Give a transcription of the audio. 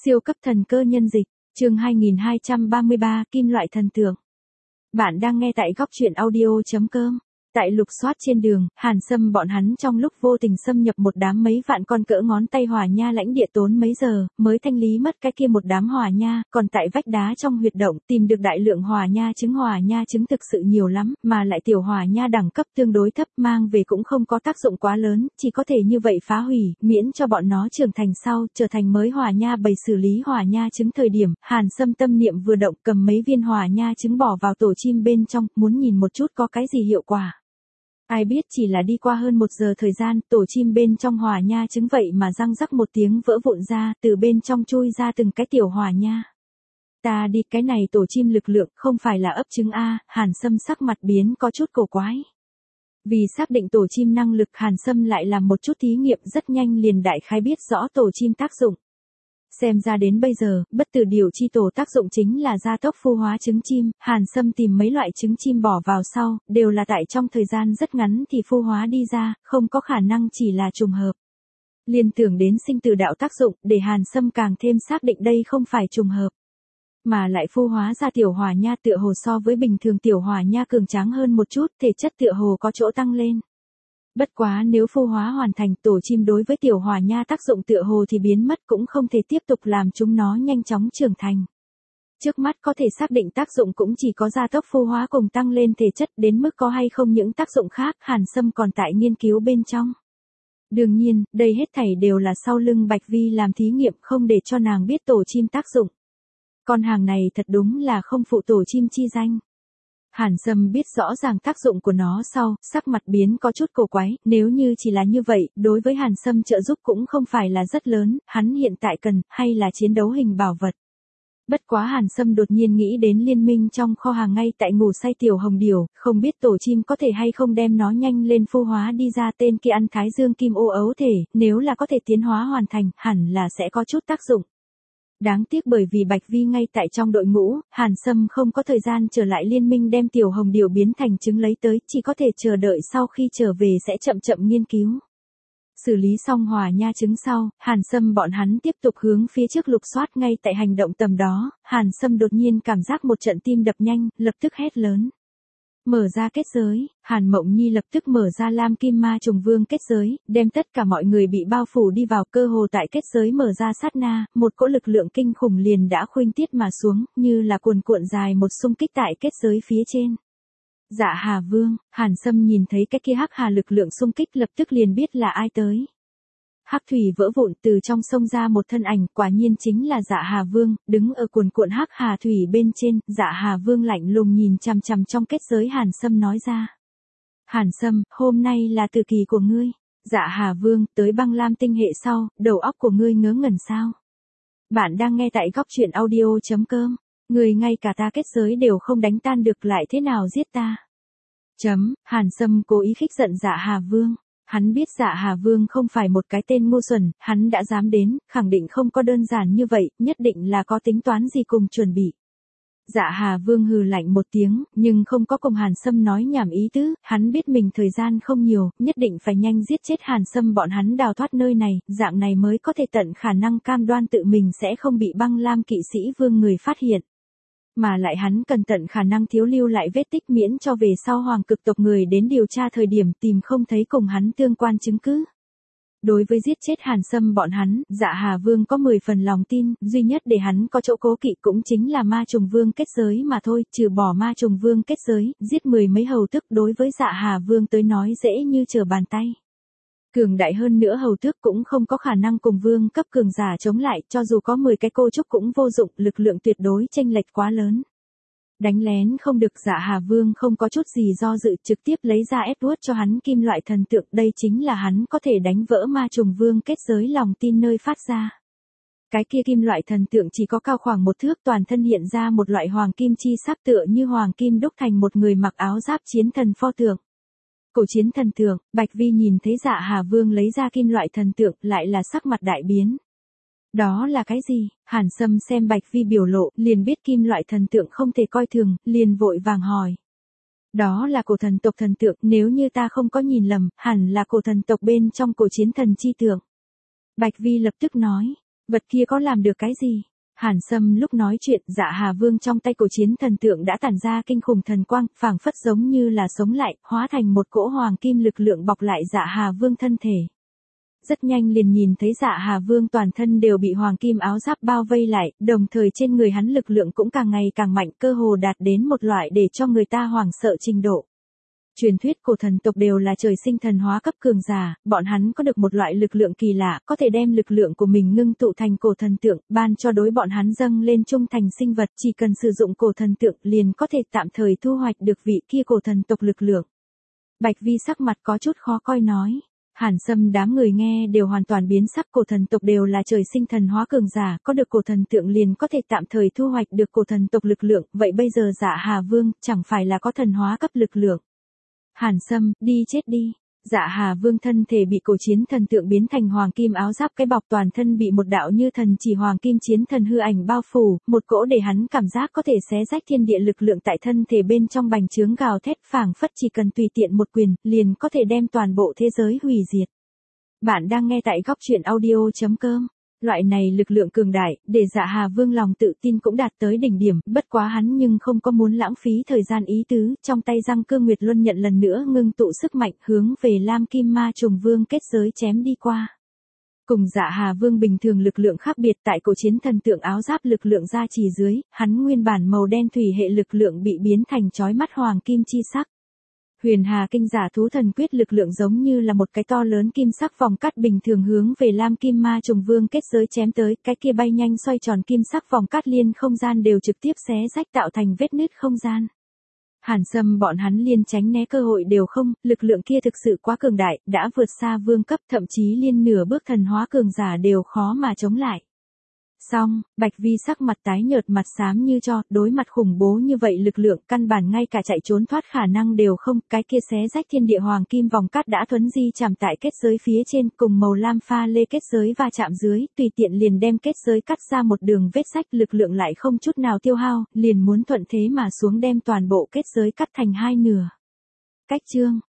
Siêu cấp thần cơ nhân dịch, chương 2233, kim loại thần tượng. Bạn đang nghe tại góc truyện audio.com. Tại lục soát trên đường, Hàn Sâm bọn hắn trong lúc vô tình xâm nhập một đám mấy vạn con cỡ ngón tay hỏa nha lãnh địa tốn mấy giờ, mới thanh lý mất cái kia một đám hỏa nha, còn tại vách đá trong huyệt động, tìm được đại lượng hỏa nha trứng thực sự nhiều lắm, mà lại tiểu hỏa nha đẳng cấp tương đối thấp, mang về cũng không có tác dụng quá lớn, chỉ có thể như vậy phá hủy, miễn cho bọn nó trưởng thành sau, trở thành mới hỏa nha bầy xử lý hỏa nha trứng thời điểm, Hàn Sâm tâm niệm vừa động cầm mấy viên hỏa nha trứng bỏ vào tổ chim bên trong, muốn nhìn một chút có cái gì hiệu quả. Ai biết chỉ là đi qua hơn 1 giờ thời gian, tổ chim bên trong hỏa nha trứng vậy mà răng rắc một tiếng vỡ vụn ra, từ bên trong chui ra từng cái tiểu hỏa nha. Ta đi, cái này tổ chim lực lượng, không phải là ấp trứng a? Hàn Sâm sắc mặt biến có chút cổ quái. Vì xác định tổ chim năng lực, Hàn Sâm lại làm một chút thí nghiệm, rất nhanh liền đại khái biết rõ tổ chim tác dụng. Xem ra đến bây giờ, bất tử điều chi tổ tác dụng chính là gia tốc phu hóa trứng chim, Hàn Sâm tìm mấy loại trứng chim bỏ vào sau, đều là tại trong thời gian rất ngắn thì phu hóa đi ra, không có khả năng chỉ là trùng hợp. Liên tưởng đến sinh tử đạo tác dụng, để Hàn Sâm càng thêm xác định đây không phải trùng hợp. Mà lại phu hóa ra tiểu hỏa nha tựa hồ so với bình thường tiểu hỏa nha cường tráng hơn một chút, thể chất tựa hồ có chỗ tăng lên. Bất quá nếu phu hóa hoàn thành, tổ chim đối với tiểu hỏa nha tác dụng tựa hồ thì biến mất, cũng không thể tiếp tục làm chúng nó nhanh chóng trưởng thành. Trước mắt có thể xác định tác dụng cũng chỉ có gia tốc phu hóa cùng tăng lên thể chất, đến mức có hay không những tác dụng khác, Hàn Sâm còn tại nghiên cứu bên trong. Đương nhiên, đây hết thảy đều là sau lưng Bạch Vi làm thí nghiệm, không để cho nàng biết tổ chim tác dụng. Con hàng này thật đúng là không phụ tổ chim chi danh. Hàn Sâm biết rõ ràng tác dụng của nó sau, sắc mặt biến có chút cổ quái, nếu như chỉ là như vậy, đối với Hàn Sâm trợ giúp cũng không phải là rất lớn, hắn hiện tại cần, hay là chiến đấu hình bảo vật. Bất quá Hàn Sâm đột nhiên nghĩ đến liên minh trong kho hàng ngay tại ngủ say tiểu hồng điểu, không biết tổ chim có thể hay không đem nó nhanh lên phu hóa đi ra, tên kia ăn thái dương kim ô ấu thể, nếu là có thể tiến hóa hoàn thành, hẳn là sẽ có chút tác dụng. Đáng tiếc bởi vì Bạch Vi ngay tại trong đội ngũ, Hàn Sâm không có thời gian trở lại liên minh đem tiểu hồng điểu biến thành trứng lấy tới, chỉ có thể chờ đợi sau khi trở về sẽ chậm chậm nghiên cứu. Xử lý xong hỏa nha trứng sau, Hàn Sâm bọn hắn tiếp tục hướng phía trước lục soát, ngay tại hành động tầm đó, Hàn Sâm đột nhiên cảm giác một trận tim đập nhanh, lập tức hét lớn. Mở ra kết giới, Hàn Mộng Nhi lập tức mở ra Lam Kim Ma Trùng Vương kết giới, đem tất cả mọi người bị bao phủ đi vào, cơ hồ tại kết giới mở ra sát na, một cỗ lực lượng kinh khủng liền đã khuynh tiết mà xuống, như là cuồn cuộn dài một xung kích tại kết giới phía trên. Dạ Hà Vương, Hàn Sâm nhìn thấy cái kia hắc hà lực lượng xung kích lập tức liền biết là ai tới. Hắc thủy vỡ vụn, từ trong sông ra một thân ảnh, quả nhiên chính là Dạ Hà Vương, đứng ở cuồn cuộn hắc hà thủy bên trên, Dạ Hà Vương lạnh lùng nhìn chằm chằm trong kết giới Hàn Sâm nói ra. Hàn Sâm, hôm nay là tử kỳ của ngươi. Dạ Hà Vương, tới băng lam tinh hệ sau, đầu óc của ngươi ngớ ngẩn sao? Bạn đang nghe tại góc truyện audio.com, ngươi ngay cả ta kết giới đều không đánh tan được, lại thế nào giết ta? Hàn Sâm cố ý khích giận Dạ Hà Vương. Hắn biết Dạ Hà Vương không phải một cái tên ngu xuẩn, hắn đã dám đến, khẳng định không có đơn giản như vậy, nhất định là có tính toán gì cùng chuẩn bị. Dạ Hà Vương hừ lạnh một tiếng, nhưng không có cùng Hàn Sâm nói nhảm ý tứ, hắn biết mình thời gian không nhiều, nhất định phải nhanh giết chết Hàn Sâm bọn hắn đào thoát nơi này, dạng này mới có thể tận khả năng cam đoan tự mình sẽ không bị băng lam kỵ sĩ vương người phát hiện. Mà lại hắn cần tận khả năng thiếu lưu lại vết tích, miễn cho về sau hoàng cực tộc người đến điều tra thời điểm tìm không thấy cùng hắn tương quan chứng cứ. Đối với giết chết Hàn Sâm bọn hắn, Dạ Hà Vương có 10 phần lòng tin, duy nhất để hắn có chỗ cố kỵ cũng chính là ma trùng vương kết giới mà thôi, trừ bỏ ma trùng vương kết giới, giết 10 mấy hầu tước đối với Dạ Hà Vương tới nói dễ như trở bàn tay. Cường đại hơn nữa hầu tước cũng không có khả năng cùng vương cấp cường giả chống lại, cho dù có 10 cái cô trúc cũng vô dụng, lực lượng tuyệt đối chênh lệch quá lớn. Đánh lén không được, Dạ Hà Vương không có chút gì do dự, trực tiếp lấy ra Edward cho hắn kim loại thần tượng, đây chính là hắn có thể đánh vỡ ma trùng vương kết giới lòng tin nơi phát ra. Cái kia kim loại thần tượng chỉ có cao khoảng 1 thước, toàn thân hiện ra một loại hoàng kim chi sắc, tựa như hoàng kim đúc thành một người mặc áo giáp chiến thần pho tượng. Cổ chiến thần tượng, Bạch Vi nhìn thấy Dạ Hà Vương lấy ra kim loại thần tượng, lại là sắc mặt đại biến. Đó là cái gì? Hàn Sâm xem Bạch Vi biểu lộ, liền biết kim loại thần tượng không thể coi thường, liền vội vàng hỏi. Đó là cổ thần tộc thần tượng, nếu như ta không có nhìn lầm, hẳn là cổ thần tộc bên trong cổ chiến thần chi tượng. Bạch Vi lập tức nói. Vật kia có làm được cái gì? Hàn Sâm lúc nói chuyện, Dạ Hà Vương trong tay cổ chiến thần tượng đã tản ra kinh khủng thần quang, phảng phất giống như là sống lại, hóa thành một cỗ hoàng kim lực lượng bọc lại Dạ Hà Vương thân thể. Rất nhanh liền nhìn thấy Dạ Hà Vương toàn thân đều bị hoàng kim áo giáp bao vây lại, đồng thời trên người hắn lực lượng cũng càng ngày càng mạnh, cơ hồ đạt đến một loại để cho người ta hoảng sợ trình độ. Truyền thuyết cổ thần tộc đều là trời sinh thần hóa cấp cường giả, bọn hắn có được một loại lực lượng kỳ lạ, có thể đem lực lượng của mình ngưng tụ thành cổ thần tượng, ban cho đối bọn hắn dâng lên trung thành sinh vật, chỉ cần sử dụng cổ thần tượng liền có thể tạm thời thu hoạch được vị kia cổ thần tộc lực lượng. Bạch Vi sắc mặt có chút khó coi nói. Hàn Sâm đám người nghe đều hoàn toàn biến sắc, cổ thần tộc đều là trời sinh thần hóa cường giả, có được cổ thần tượng liền có thể tạm thời thu hoạch được cổ thần tộc lực lượng, vậy bây giờ Dạ Hà Vương chẳng phải là có thần hóa cấp lực lượng. Hàn Sâm, đi chết đi. Dạ Hà Vương thân thể bị cổ chiến thần tượng biến thành hoàng kim áo giáp, cái bọc toàn thân bị một đạo như thần chỉ hoàng kim chiến thần hư ảnh bao phủ, một cỗ để hắn cảm giác có thể xé rách thiên địa lực lượng tại thân thể bên trong bành trướng gào thét, phảng phất chỉ cần tùy tiện một quyền, liền có thể đem toàn bộ thế giới hủy diệt. Bạn đang nghe tại góc truyện audio.com. Loại này lực lượng cường đại, để Dạ Hà Vương lòng tự tin cũng đạt tới đỉnh điểm, bất quá hắn nhưng không có muốn lãng phí thời gian ý tứ, trong tay Giang Cương Nguyệt Luân nhận lần nữa ngưng tụ sức mạnh hướng về Lam Kim Ma Trùng Vương kết giới chém đi qua. Cùng Dạ Hà Vương bình thường lực lượng khác biệt, tại cổ chiến thần tượng áo giáp lực lượng gia trì dưới, hắn nguyên bản màu đen thủy hệ lực lượng bị biến thành chói mắt hoàng kim chi sắc. Huyền Hà Kinh Giả Thú Thần Quyết lực lượng giống như là một cái to lớn kim sắc vòng cắt bình thường hướng về Lam Kim Ma Trùng Vương kết giới chém tới, cái kia bay nhanh xoay tròn kim sắc vòng cắt liên không gian đều trực tiếp xé rách tạo thành vết nứt không gian. Hàn Sâm bọn hắn liên tránh né cơ hội đều không, lực lượng kia thực sự quá cường đại, đã vượt xa vương cấp, thậm chí liên nửa bước thần hóa cường giả đều khó mà chống lại. Xong, Bạch Vi sắc mặt tái nhợt, mặt xám như tro, đối mặt khủng bố như vậy lực lượng, căn bản ngay cả chạy trốn thoát khả năng đều không, cái kia xé rách thiên địa hoàng kim vòng cát đã thuấn di chạm tại kết giới phía trên, cùng màu lam pha lê kết giới va chạm dưới, tùy tiện liền đem kết giới cắt ra một đường vết rách, lực lượng lại không chút nào tiêu hao, liền muốn thuận thế mà xuống đem toàn bộ kết giới cắt thành hai nửa. Cách chương